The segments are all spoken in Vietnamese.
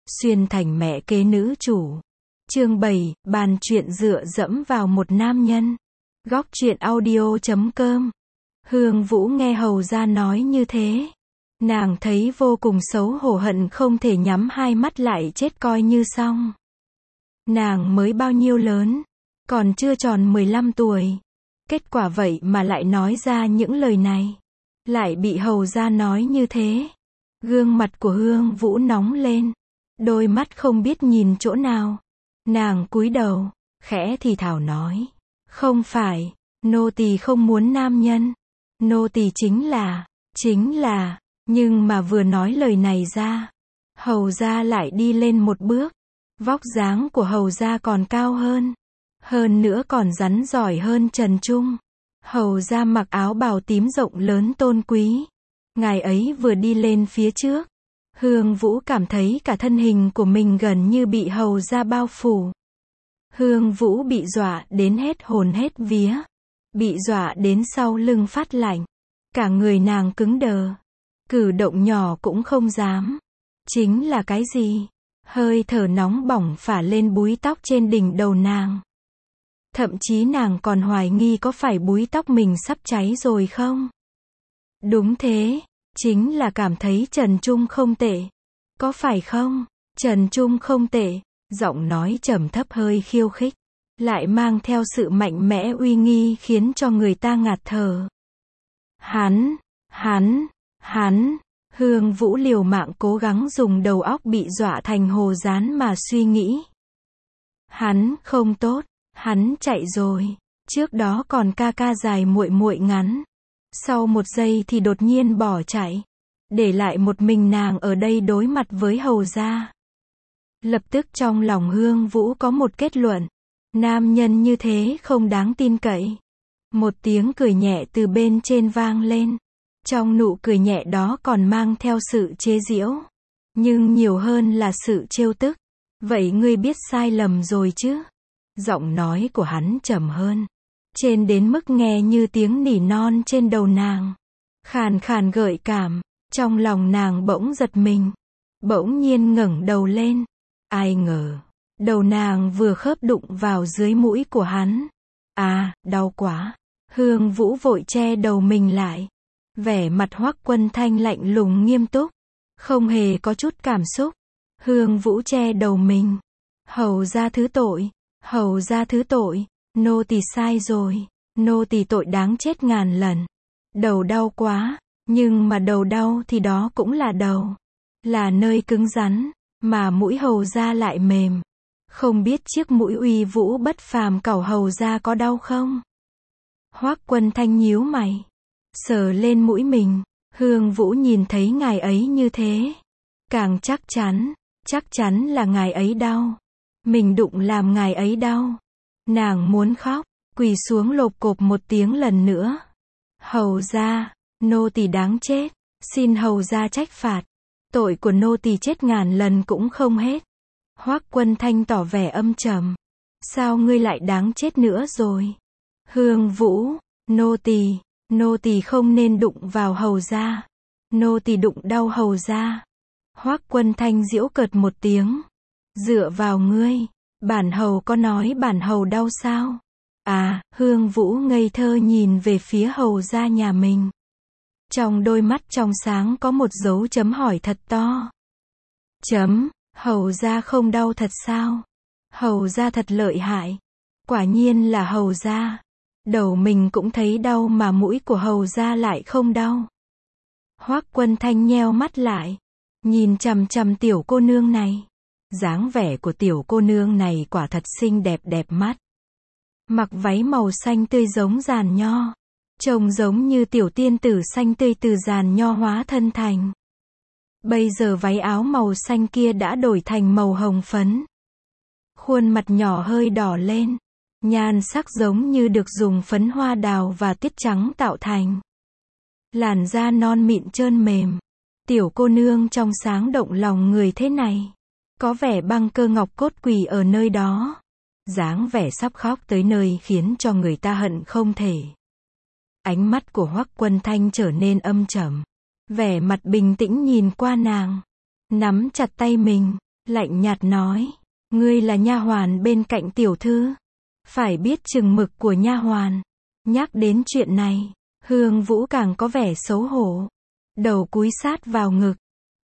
Xuyên thành mẹ kế nữ chủ. Chương 7, bàn chuyện dựa dẫm vào một nam nhân. Góc truyện audio.com. Hương Vũ nghe hầu gia nói như thế. Nàng thấy vô cùng xấu hổ, hận không thể nhắm hai mắt lại chết coi như xong. Nàng mới bao nhiêu lớn, còn chưa tròn 15 tuổi. Kết quả vậy mà lại nói ra những lời này. Lại bị hầu gia nói như thế. Gương mặt của Hương Vũ nóng lên. Đôi mắt không biết nhìn chỗ nào. Nàng cúi đầu, khẽ thì thào nói. Không phải, nô tỳ không muốn nam nhân. Nô tỳ chính là, nhưng mà vừa nói lời này ra, hầu gia lại đi lên một bước. Vóc dáng của hầu gia còn cao hơn nữa còn rắn giỏi hơn Trần Trung. Hầu gia mặc áo bào tím rộng lớn tôn quý. Ngài ấy vừa đi lên phía trước, Hương Vũ cảm thấy cả thân hình của mình gần như bị hầu gia bao phủ. Hương Vũ bị dọa đến hết hồn hết vía. Bị dọa đến sau lưng phát lạnh. Cả người nàng cứng đờ. Cử động nhỏ cũng không dám. Chính là cái gì? Hơi thở nóng bỏng phả lên búi tóc trên đỉnh đầu nàng. Thậm chí nàng còn hoài nghi có phải búi tóc mình sắp cháy rồi không? Đúng thế, chính là cảm thấy Trần Trung không tệ. Có phải không? Trần Trung không tệ. Giọng nói trầm thấp hơi khiêu khích, lại mang theo sự mạnh mẽ uy nghi khiến cho người ta ngạt thở. Hắn, Hương Vũ liều mạng cố gắng dùng đầu óc bị dọa thành hồ dán mà suy nghĩ. Hắn không tốt, hắn chạy rồi, trước đó còn ca ca dài muội muội ngắn. Sau một giây thì đột nhiên bỏ chạy, để lại một mình nàng ở đây đối mặt với hầu gia. Lập tức trong lòng Hương Vũ có một kết luận. Nam nhân như thế không đáng tin cậy. Một tiếng cười nhẹ từ bên trên vang lên. Trong nụ cười nhẹ đó còn mang theo sự chế giễu. Nhưng nhiều hơn là sự trêu tức. Vậy ngươi biết sai lầm rồi chứ? Giọng nói của hắn trầm hơn. Trên đến mức nghe như tiếng nỉ non trên đầu nàng. Khàn khàn gợi cảm. Trong lòng nàng bỗng giật mình. Bỗng nhiên ngẩng đầu lên. Ai ngờ, đầu nàng vừa khớp đụng vào dưới mũi của hắn. À, đau quá. Hương Vũ vội che đầu mình lại. Vẻ mặt Hoắc Quân Thanh lạnh lùng nghiêm túc. Không hề có chút cảm xúc. Hương Vũ che đầu mình. Hầu gia thứ tội. Nô tỳ sai rồi. Nô tỳ tội đáng chết ngàn lần. Đầu đau quá. Nhưng mà đầu đau thì đó cũng là đầu. Là nơi cứng rắn. Mà mũi hầu gia lại mềm. Không biết chiếc mũi uy vũ bất phàm cẩu hầu gia có đau không? Hoắc Quân Thanh nhíu mày. Sờ lên mũi mình. Hương Vũ nhìn thấy ngài ấy như thế. Càng chắc chắn là ngài ấy đau. Mình đụng làm ngài ấy đau. Nàng muốn khóc, quỳ xuống lộp cộp một tiếng lần nữa. Hầu gia, nô tỳ đáng chết. Xin hầu gia trách phạt. Tội của nô tỳ chết ngàn lần cũng không hết. Hoắc Quân Thanh tỏ vẻ âm trầm. Sao ngươi lại đáng chết nữa rồi? Hương Vũ, nô tỳ không nên đụng vào hầu gia. Nô tỳ đụng đau hầu gia. Hoắc Quân Thanh giễu cợt một tiếng. Dựa vào ngươi, bản hầu có nói bản hầu đau sao? À, Hương Vũ ngây thơ nhìn về phía hầu gia nhà mình. Trong đôi mắt trong sáng có một dấu chấm hỏi thật to. Hầu gia không đau thật sao? Hầu gia thật lợi hại. Quả nhiên là hầu gia. Đầu mình cũng thấy đau mà mũi của hầu gia lại không đau. Hoắc Quân Thanh nheo mắt lại. Nhìn chằm chằm tiểu cô nương này. Dáng vẻ của tiểu cô nương này quả thật xinh đẹp đẹp mắt. Mặc váy màu xanh tươi giống giàn nho. Trông giống như tiểu tiên tử xanh tươi từ giàn nho hóa thân thành. Bây giờ váy áo màu xanh kia đã đổi thành màu hồng phấn. Khuôn mặt nhỏ hơi đỏ lên. Nhan sắc giống như được dùng phấn hoa đào và tiết trắng tạo thành. Làn da non mịn trơn mềm. Tiểu cô nương trong sáng động lòng người thế này. Có vẻ băng cơ ngọc cốt quỳ ở nơi đó. Dáng vẻ sắp khóc tới nơi khiến cho người ta hận không thể. Ánh mắt của Hoắc Quân Thanh trở nên âm trầm. Vẻ mặt bình tĩnh nhìn qua nàng. Nắm chặt tay mình. lạnh nhạt nói, ngươi là nha hoàn bên cạnh tiểu thư, phải biết chừng mực của nha hoàn. Nhắc đến chuyện này, Hương Vũ càng có vẻ xấu hổ, đầu cúi sát vào ngực.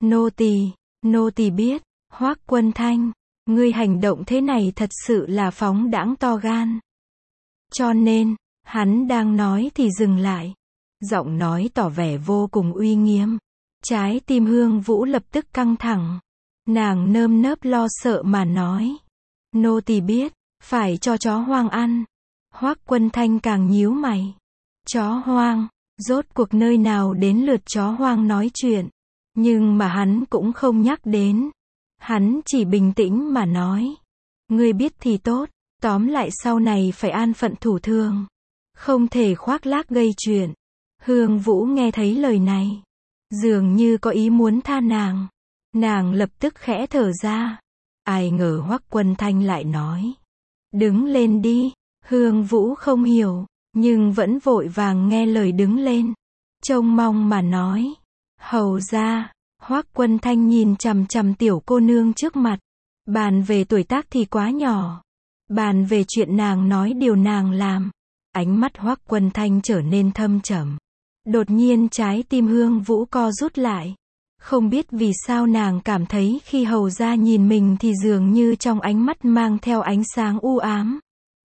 Nô tỳ biết, Hoắc Quân Thanh, ngươi hành động thế này thật sự là phóng đãng to gan. Cho nên, hắn đang nói thì dừng lại. Giọng nói tỏ vẻ vô cùng uy nghiêm. Trái tim Hương Vũ lập tức căng thẳng. Nàng nơm nớp lo sợ mà nói. Nô tỳ biết, phải cho chó hoang ăn. Hoắc Quân Thanh càng nhíu mày. Chó hoang, rốt cuộc nơi nào đến lượt chó hoang nói chuyện. Nhưng mà hắn cũng không nhắc đến. Hắn chỉ bình tĩnh mà nói. Ngươi biết thì tốt, tóm lại sau này phải an phận thủ thường. Không thể khoác lác gây chuyện. Hương Vũ nghe thấy lời này. Dường như có ý muốn tha nàng. Nàng lập tức khẽ thở ra. Ai ngờ Hoắc Quân Thanh lại nói. Đứng lên đi. Hương Vũ không hiểu, nhưng vẫn vội vàng nghe lời đứng lên. Trông mong mà nói. Hầu ra. Hoắc Quân Thanh nhìn chằm chằm tiểu cô nương trước mặt. Bàn về tuổi tác thì quá nhỏ. Bàn về chuyện nàng nói điều nàng làm. Ánh mắt Hoắc Quân Thanh trở nên thâm trầm. Đột nhiên trái tim Hương Vũ co rút lại. Không biết vì sao nàng cảm thấy khi hầu ra nhìn mình thì dường như trong ánh mắt mang theo ánh sáng u ám.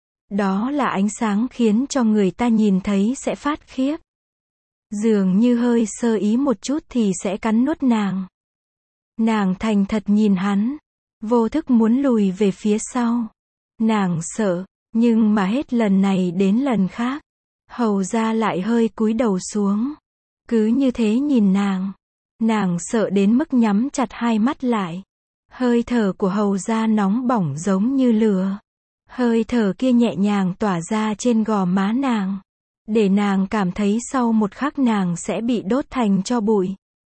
Đó là ánh sáng khiến cho người ta nhìn thấy sẽ phát khiếp. Dường như hơi sơ ý một chút thì sẽ cắn nuốt nàng. Nàng thành thật nhìn hắn. Vô thức muốn lùi về phía sau. Nàng sợ, nhưng mà hết lần này đến lần khác. Hầu ra lại hơi cúi đầu xuống. Cứ như thế nhìn nàng. Nàng sợ đến mức nhắm chặt hai mắt lại. Hơi thở của hầu ra nóng bỏng giống như lửa. Hơi thở kia nhẹ nhàng tỏa ra trên gò má nàng. Để nàng cảm thấy sau một khắc nàng sẽ bị đốt thành tro bụi.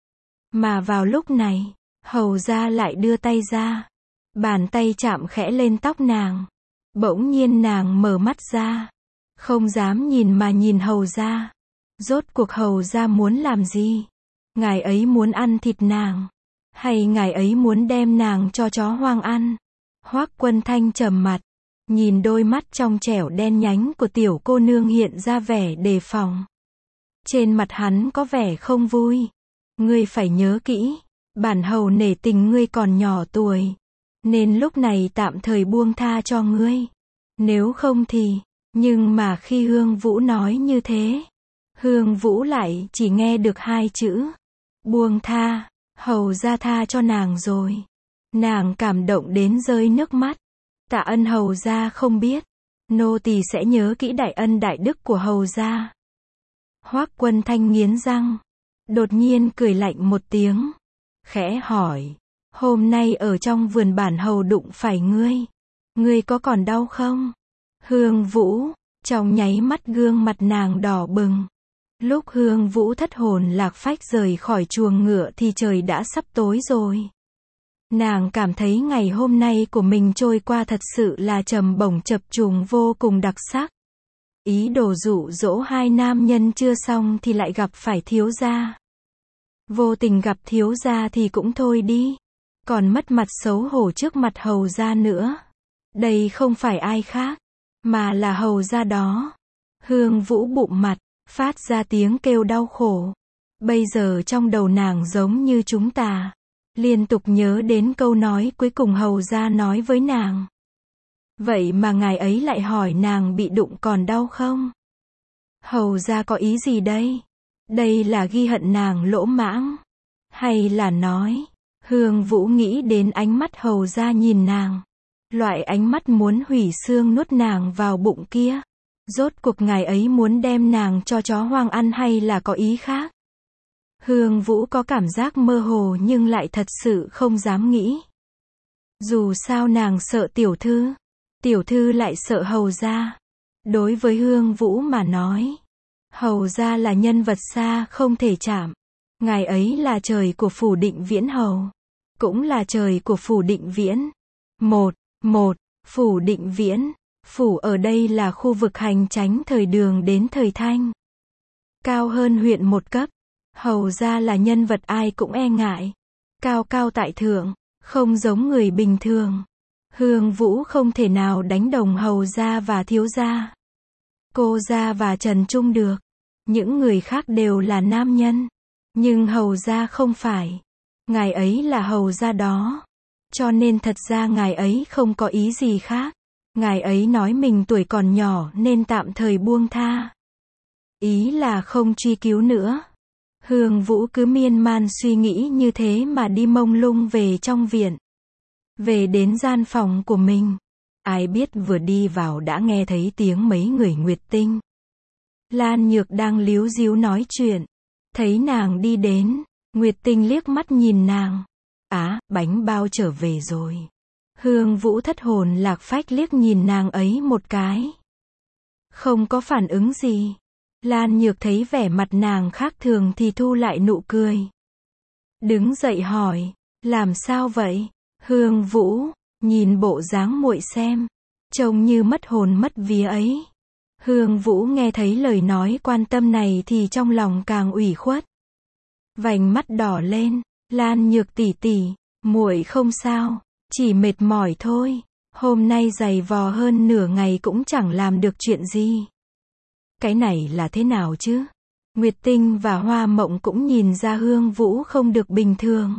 Mà vào lúc này, hầu ra lại đưa tay ra. Bàn tay chạm khẽ lên tóc nàng. Bỗng nhiên nàng mở mắt ra. Không dám nhìn mà nhìn hầu ra. Rốt cuộc hầu ra muốn làm gì? Ngài ấy muốn ăn thịt nàng? Hay ngài ấy muốn đem nàng cho chó hoang ăn? Hoắc Quân Thanh trầm mặt. Nhìn đôi mắt trong trẻo đen nhánh của tiểu cô nương hiện ra vẻ đề phòng. Trên mặt hắn có vẻ không vui. Ngươi phải nhớ kỹ. Bản hầu nể tình ngươi còn nhỏ tuổi. Nên lúc này tạm thời buông tha cho ngươi. Nếu không thì... Nhưng mà khi Hương Vũ nói như thế, Hương Vũ lại chỉ nghe được hai chữ. Buông tha, hầu ra tha cho nàng rồi. Nàng cảm động đến rơi nước mắt. Tạ ân hầu ra không biết. Nô tỳ sẽ nhớ kỹ đại ân đại đức của hầu ra. Hoắc Quân Thanh nghiến răng. Đột nhiên cười lạnh một tiếng. Khẽ hỏi. Hôm nay ở trong vườn bản hầu đụng phải ngươi. Ngươi có còn đau không? Hương Vũ, trong nháy mắt gương mặt nàng đỏ bừng. Lúc Hương Vũ thất hồn lạc phách rời khỏi chuồng ngựa thì trời đã sắp tối rồi. Nàng cảm thấy ngày hôm nay của mình trôi qua thật sự là trầm bổng chập trùng vô cùng đặc sắc. Ý đồ dụ dỗ hai nam nhân chưa xong thì lại gặp phải thiếu gia. Vô tình gặp thiếu gia thì cũng thôi đi. Còn mất mặt xấu hổ trước mặt hầu gia nữa. Đây không phải ai khác. Mà là hầu ra đó. Hương Vũ bụng mặt, phát ra tiếng kêu đau khổ. Bây giờ trong đầu nàng giống như chúng ta. Liên tục nhớ đến câu nói cuối cùng hầu ra nói với nàng. Vậy mà ngài ấy lại hỏi nàng bị đụng còn đau không? Hầu ra có ý gì đây? Đây là ghi hận nàng lỗ mãng. Hay là nói, Hương Vũ nghĩ đến ánh mắt hầu ra nhìn nàng. Loại ánh mắt muốn hủy xương nuốt nàng vào bụng kia. Rốt cuộc ngài ấy muốn đem nàng cho chó hoang ăn hay là có ý khác? Hương Vũ có cảm giác mơ hồ nhưng lại thật sự không dám nghĩ. Dù sao nàng sợ tiểu thư lại sợ hầu gia. Đối với Hương Vũ mà nói, hầu gia là nhân vật xa không thể chạm. Ngài ấy là trời của phủ Định Viễn hầu. Cũng là trời của phủ Định Viễn. Phủ Định Viễn. Phủ ở đây là khu vực hành chánh thời Đường đến thời Thanh. Cao hơn huyện một cấp. Hầu ra là nhân vật ai cũng e ngại. Cao cao tại thượng. không giống người bình thường. Hương Vũ không thể nào đánh đồng hầu gia và thiếu gia, cô gia và Trần Trung được. Những người khác đều là nam nhân, nhưng hầu gia không phải. Ngài ấy là hầu gia đó. Cho nên thật ra ngài ấy không có ý gì khác. Ngài ấy nói mình tuổi còn nhỏ nên tạm thời buông tha. Ý là không truy cứu nữa. Hương Vũ cứ miên man suy nghĩ như thế mà đi mông lung về trong viện. Về đến gian phòng của mình. Ai biết vừa đi vào đã nghe thấy tiếng mấy người Nguyệt Tinh. Lan Nhược đang líu díu nói chuyện. Thấy nàng đi đến, Nguyệt Tinh liếc mắt nhìn nàng. Bánh bao trở về rồi. Hương Vũ thất hồn lạc phách liếc nhìn nàng ấy một cái. Không có phản ứng gì. Lan Nhược thấy vẻ mặt nàng khác thường thì thu lại nụ cười. Đứng dậy hỏi, làm sao vậy? Hương Vũ, nhìn bộ dáng muội xem, trông như mất hồn mất vía ấy. Hương Vũ nghe thấy lời nói quan tâm này thì trong lòng càng ủy khuất. Vành mắt đỏ lên, Lan Nhược tỷ tỷ, muội không sao, chỉ mệt mỏi thôi. Hôm nay dày vò hơn nửa ngày cũng chẳng làm được chuyện gì. Cái này là thế nào chứ? Nguyệt Tinh và Hoa Mộng cũng nhìn ra Hương Vũ không được bình thường.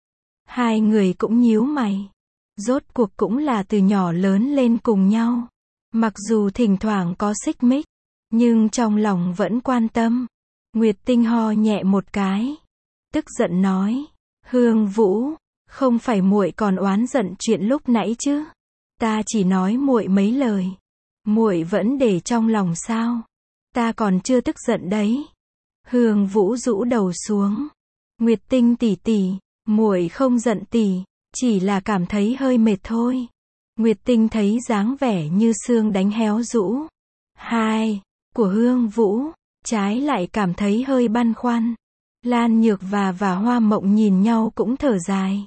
Hai người cũng nhíu mày. Rốt cuộc cũng là từ nhỏ lớn lên cùng nhau. Mặc dù thỉnh thoảng có xích mích, nhưng trong lòng vẫn quan tâm. Nguyệt Tinh ho nhẹ một cái, tức giận nói, Hương Vũ, không phải muội còn oán giận chuyện lúc nãy chứ? Ta chỉ nói muội mấy lời, muội vẫn để trong lòng sao? Ta còn chưa tức giận đấy. Hương Vũ rũ đầu xuống. Nguyệt Tinh tỷ tỷ, muội không giận tỷ, chỉ là cảm thấy hơi mệt thôi. Nguyệt Tinh thấy dáng vẻ như xương đánh héo rũ. Của Hương Vũ, trái lại cảm thấy hơi băn khoăn. Lan Nhược và Hoa Mộng nhìn nhau cũng thở dài.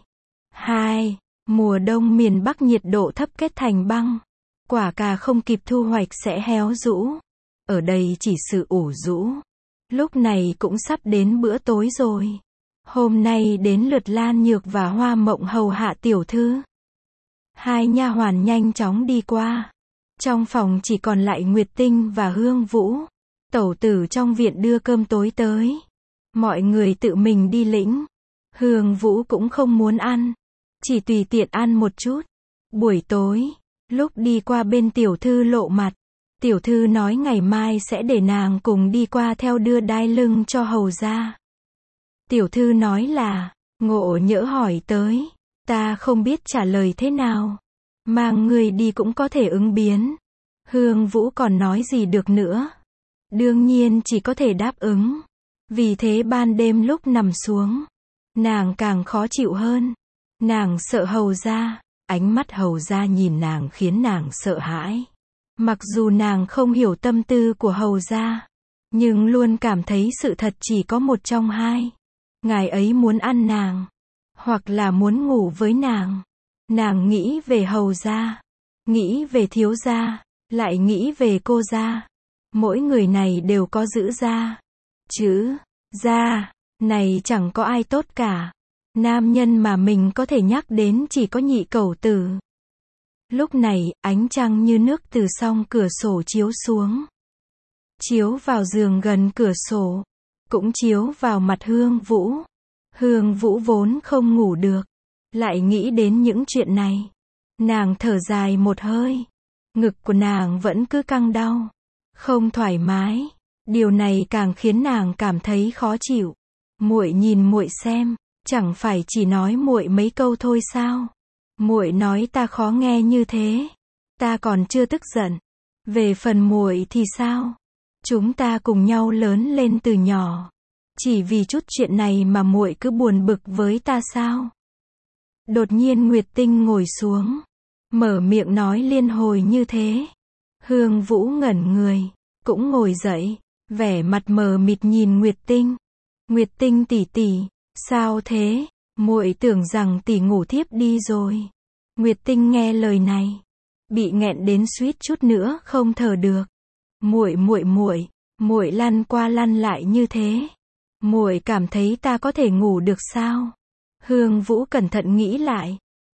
Mùa đông miền Bắc nhiệt độ thấp kết thành băng. Quả cà không kịp thu hoạch sẽ héo rũ. Ở đây chỉ sự ủ rũ. Lúc này cũng sắp đến bữa tối rồi. Hôm nay đến lượt Lan Nhược và Hoa Mộng hầu hạ tiểu thư. Hai nha hoàn nhanh chóng đi qua. Trong phòng chỉ còn lại Nguyệt Tinh và Hương Vũ. Tẩu tử trong viện đưa cơm tối tới. Mọi người tự mình đi lĩnh. Hương Vũ cũng không muốn ăn, chỉ tùy tiện ăn một chút. Buổi tối, lúc đi qua bên tiểu thư lộ mặt, tiểu thư nói ngày mai sẽ để nàng cùng đi qua theo đưa đai lưng cho hầu gia. Tiểu thư nói là, ngộ nhỡ hỏi tới, ta không biết trả lời thế nào. Mang người đi cũng có thể ứng biến. Hương Vũ còn nói gì được nữa. Đương nhiên chỉ có thể đáp ứng. Vì thế ban đêm lúc nằm xuống, nàng càng khó chịu hơn. Nàng sợ hầu gia. Ánh mắt hầu gia nhìn nàng khiến nàng sợ hãi. Mặc dù nàng không hiểu tâm tư của hầu gia, nhưng luôn cảm thấy sự thật chỉ có một trong hai. Ngài ấy muốn ăn nàng, hoặc là muốn ngủ với nàng. Nàng nghĩ về hầu gia, nghĩ về thiếu gia, lại nghĩ về cô gia. Mỗi người này đều có giữ gia. Chữ gia này chẳng có ai tốt cả. Nam nhân mà mình có thể nhắc đến chỉ có Nhị Cẩu Tử. Lúc này, ánh trăng như nước từ song cửa sổ chiếu xuống. Chiếu vào giường gần cửa sổ, cũng chiếu vào mặt Hương Vũ. Hương Vũ vốn không ngủ được, lại nghĩ đến những chuyện này. Nàng thở dài một hơi. Ngực của nàng vẫn cứ căng đau, không thoải mái. Điều này càng khiến nàng cảm thấy khó chịu. Muội nhìn muội xem, chẳng phải chỉ nói muội mấy câu thôi sao? Muội nói ta khó nghe như thế, ta còn chưa tức giận. Về phần muội thì sao? Chúng ta cùng nhau lớn lên từ nhỏ, chỉ vì chút chuyện này mà muội cứ buồn bực với ta sao? Đột nhiên Nguyệt Tinh ngồi xuống, mở miệng nói liên hồi như thế. Hương Vũ ngẩn người, cũng ngồi dậy, vẻ mặt mờ mịt nhìn Nguyệt Tinh. Nguyệt Tinh tỷ tỷ, sao thế? Muội tưởng rằng tỷ ngủ thiếp đi rồi. Nguyệt Tinh nghe lời này, bị nghẹn đến suýt chút nữa không thở được. Muội lăn qua lăn lại như thế, muội cảm thấy ta có thể ngủ được sao? Hương Vũ cẩn thận nghĩ lại,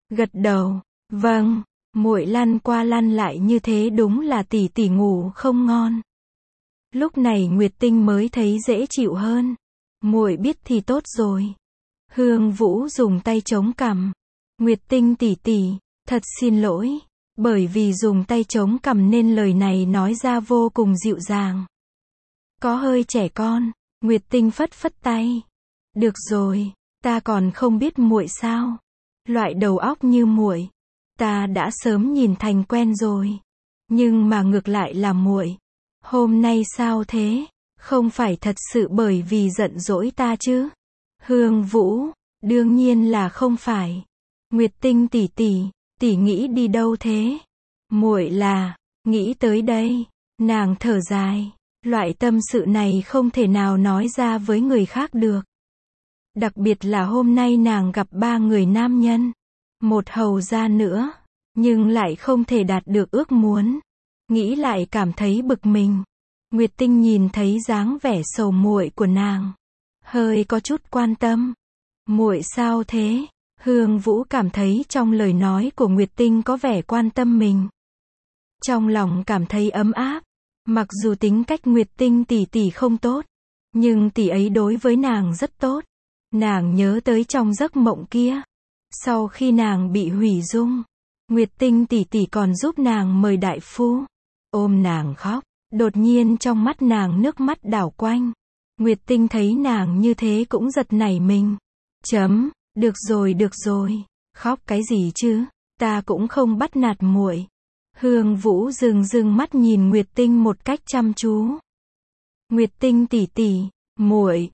gật đầu, vâng, muội lăn qua lăn lại như thế đúng là tỷ tỷ ngủ không ngon. Lúc này Nguyệt Tinh mới thấy dễ chịu hơn. Muội biết thì tốt rồi. Hương Vũ dùng tay chống cằm. Nguyệt Tinh tỷ tỷ, thật xin lỗi, bởi vì dùng tay chống cằm nên lời này nói ra vô cùng dịu dàng. Có hơi trẻ con. Nguyệt Tinh phất phất tay. Được rồi, ta còn không biết muội sao? Loại đầu óc như muội, ta đã sớm nhìn thành quen rồi. Nhưng mà ngược lại là muội, hôm nay sao thế? Không phải thật sự bởi vì giận dỗi ta chứ? Hương Vũ, đương nhiên là không phải. Nguyệt Tinh tỷ tỷ, tỷ nghĩ đi đâu thế? Muội là, nghĩ tới đây. Nàng thở dài, loại tâm sự này không thể nào nói ra với người khác được. Đặc biệt là hôm nay nàng gặp 3 người nam nhân, một hầu gia nữa, nhưng lại không thể đạt được ước muốn. Nghĩ lại cảm thấy bực mình. Nguyệt Tinh nhìn thấy dáng vẻ sầu muội của nàng, hơi có chút quan tâm. Muội sao thế? Hương Vũ cảm thấy trong lời nói của Nguyệt Tinh có vẻ quan tâm mình. Trong lòng cảm thấy ấm áp. Mặc dù tính cách Nguyệt Tinh tỷ tỷ không tốt, nhưng tỷ ấy đối với nàng rất tốt. Nàng nhớ tới trong giấc mộng kia, sau khi nàng bị hủy dung, Nguyệt Tinh tỷ tỷ còn giúp nàng mời đại phu, ôm nàng khóc. Đột nhiên trong mắt nàng nước mắt đảo quanh. Nguyệt Tinh thấy nàng như thế cũng giật nảy mình. Được rồi, khóc cái gì chứ, ta cũng không bắt nạt muội. Hương Vũ dừng mắt nhìn Nguyệt Tinh một cách chăm chú. Nguyệt Tinh tỷ tỷ, muội.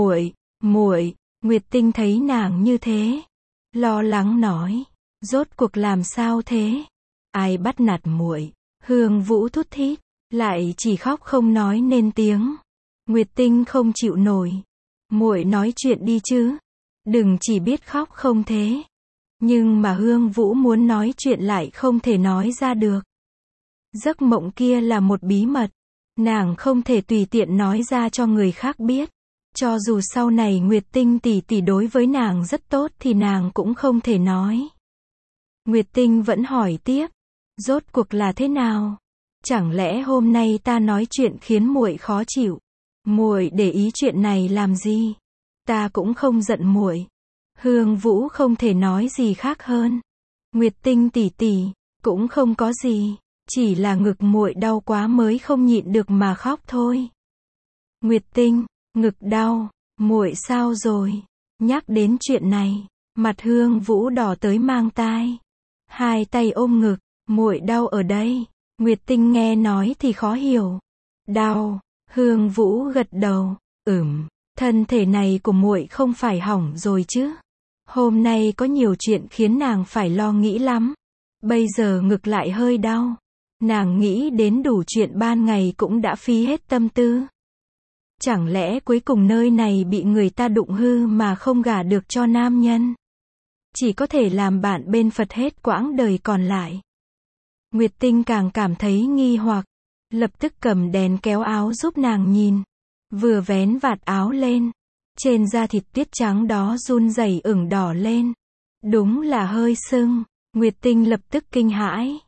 Nguyệt Tinh thấy nàng như thế, lo lắng nói, rốt cuộc làm sao thế? Ai bắt nạt muội? Hương Vũ thút thít, lại chỉ khóc không nói nên tiếng. Nguyệt Tinh không chịu nổi. Muội nói chuyện đi chứ, đừng chỉ biết khóc không thế. Nhưng mà Hương Vũ muốn nói chuyện lại không thể nói ra được. Giấc mộng kia là một bí mật, nàng không thể tùy tiện nói ra cho người khác biết. Cho dù sau này Nguyệt Tinh tỷ tỷ đối với nàng rất tốt thì nàng cũng không thể nói. Nguyệt Tinh vẫn hỏi tiếp, rốt cuộc là thế nào? Chẳng lẽ hôm nay ta nói chuyện khiến muội khó chịu? Muội để ý chuyện này làm gì? Ta cũng không giận muội. Hương Vũ không thể nói gì khác hơn. Nguyệt Tinh tỷ tỷ, cũng không có gì, chỉ là ngực muội đau quá mới không nhịn được mà khóc thôi. Nguyệt Tinh, ngực đau, muội sao rồi? Nhắc đến chuyện này, mặt Hương Vũ đỏ tới mang tai. Hai tay ôm ngực, muội đau ở đây. Nguyệt Tinh nghe nói thì khó hiểu. Đau, Hương Vũ gật đầu, thân thể này của muội không phải hỏng rồi chứ? Hôm nay có nhiều chuyện khiến nàng phải lo nghĩ lắm. Bây giờ ngực lại hơi đau. Nàng nghĩ đến đủ chuyện ban ngày cũng đã phí hết tâm tư. Chẳng lẽ cuối cùng nơi này bị người ta đụng hư mà không gả được cho nam nhân? Chỉ có thể làm bạn bên Phật hết quãng đời còn lại. Nguyệt Tinh càng cảm thấy nghi hoặc, lập tức cầm đèn kéo áo giúp nàng nhìn. Vừa vén vạt áo lên, trên da thịt tuyết trắng đó run rẩy ửng đỏ lên. Đúng là hơi sưng. Nguyệt Tinh lập tức kinh hãi.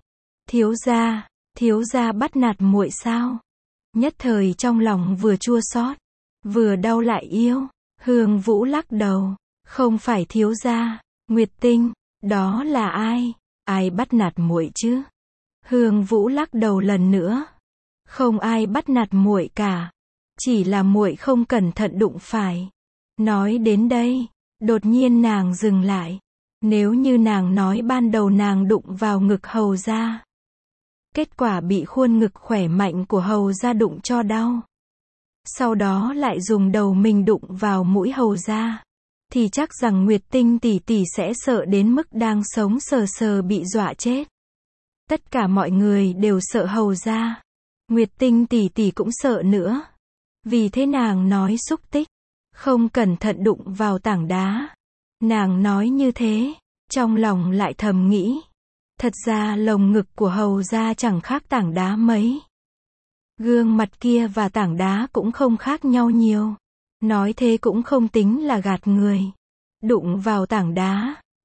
Thiếu gia bắt nạt muội sao? Nhất thời trong lòng vừa chua xót, vừa đau lại yêu. Hương Vũ lắc đầu, không phải thiếu gia. Nguyệt Tinh, đó là ai? Ai bắt nạt muội chứ? Hương Vũ lắc đầu lần nữa. Không ai bắt nạt muội cả, chỉ là muội không cẩn thận đụng phải. Nói đến đây, đột nhiên nàng dừng lại. Nếu như nàng nói ban đầu nàng đụng vào ngực hầu gia, kết quả bị khuôn ngực khỏe mạnh của hầu gia đụng cho đau, sau đó lại dùng đầu mình đụng vào mũi hầu gia, thì chắc rằng Nguyệt Tinh tỷ tỷ sẽ sợ đến mức đang sống sờ sờ bị dọa chết. Tất cả mọi người đều sợ hầu gia. Nguyệt Tinh tỷ tỷ cũng sợ nữa. Vì thế nàng nói xúc tích, không cẩn thận đụng vào tảng đá. Nàng nói như thế, trong lòng lại thầm nghĩ, thật ra lồng ngực của hầu gia chẳng khác tảng đá mấy. Gương mặt kia và tảng đá cũng không khác nhau nhiều. Nói thế cũng không tính là gạt người. Đụng vào tảng đá,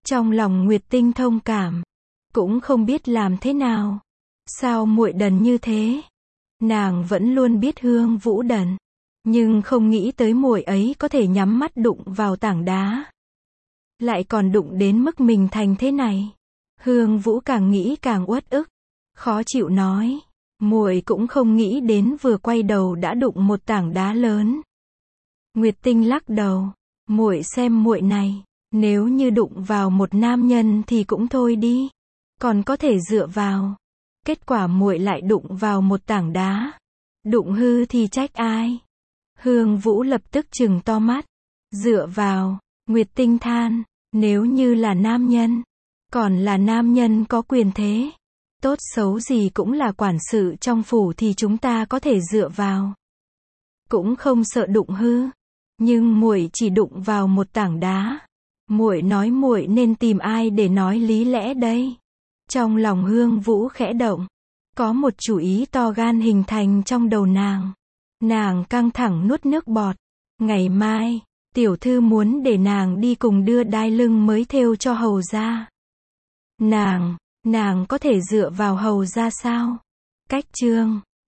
Trong lòng Nguyệt Tinh thông cảm, cũng không biết làm thế nào. Sao muội đần như thế? Nàng vẫn luôn biết Hương Vũ đần, nhưng không nghĩ tới muội ấy có thể nhắm mắt đụng vào tảng đá. Lại còn đụng đến mức mình thành thế này. Hương Vũ càng nghĩ càng uất ức, khó chịu nói, muội cũng không nghĩ đến vừa quay đầu đã đụng một tảng đá lớn. Nguyệt Tinh lắc đầu, muội xem muội này, nếu như đụng vào một nam nhân thì cũng thôi đi, còn có thể dựa vào. Kết quả muội lại đụng vào một tảng đá. Đụng hư thì trách ai? Hương Vũ lập tức trừng to mắt. Dựa vào, Nguyệt Tinh than, nếu như là nam nhân, còn là nam nhân có quyền thế, tốt xấu gì cũng là quản sự trong phủ thì chúng ta có thể dựa vào. Cũng không sợ đụng hư, nhưng muội chỉ đụng vào một tảng đá. Muội nói muội nên tìm ai để nói lý lẽ đây? Trong lòng Hương Vũ khẽ động, có một chủ ý to gan hình thành trong đầu nàng. Nàng căng thẳng nuốt nước bọt. Ngày mai, tiểu thư muốn để nàng đi cùng đưa đai lưng mới thêu cho hầu gia. Nàng có thể dựa vào hầu gia sao? Cách chương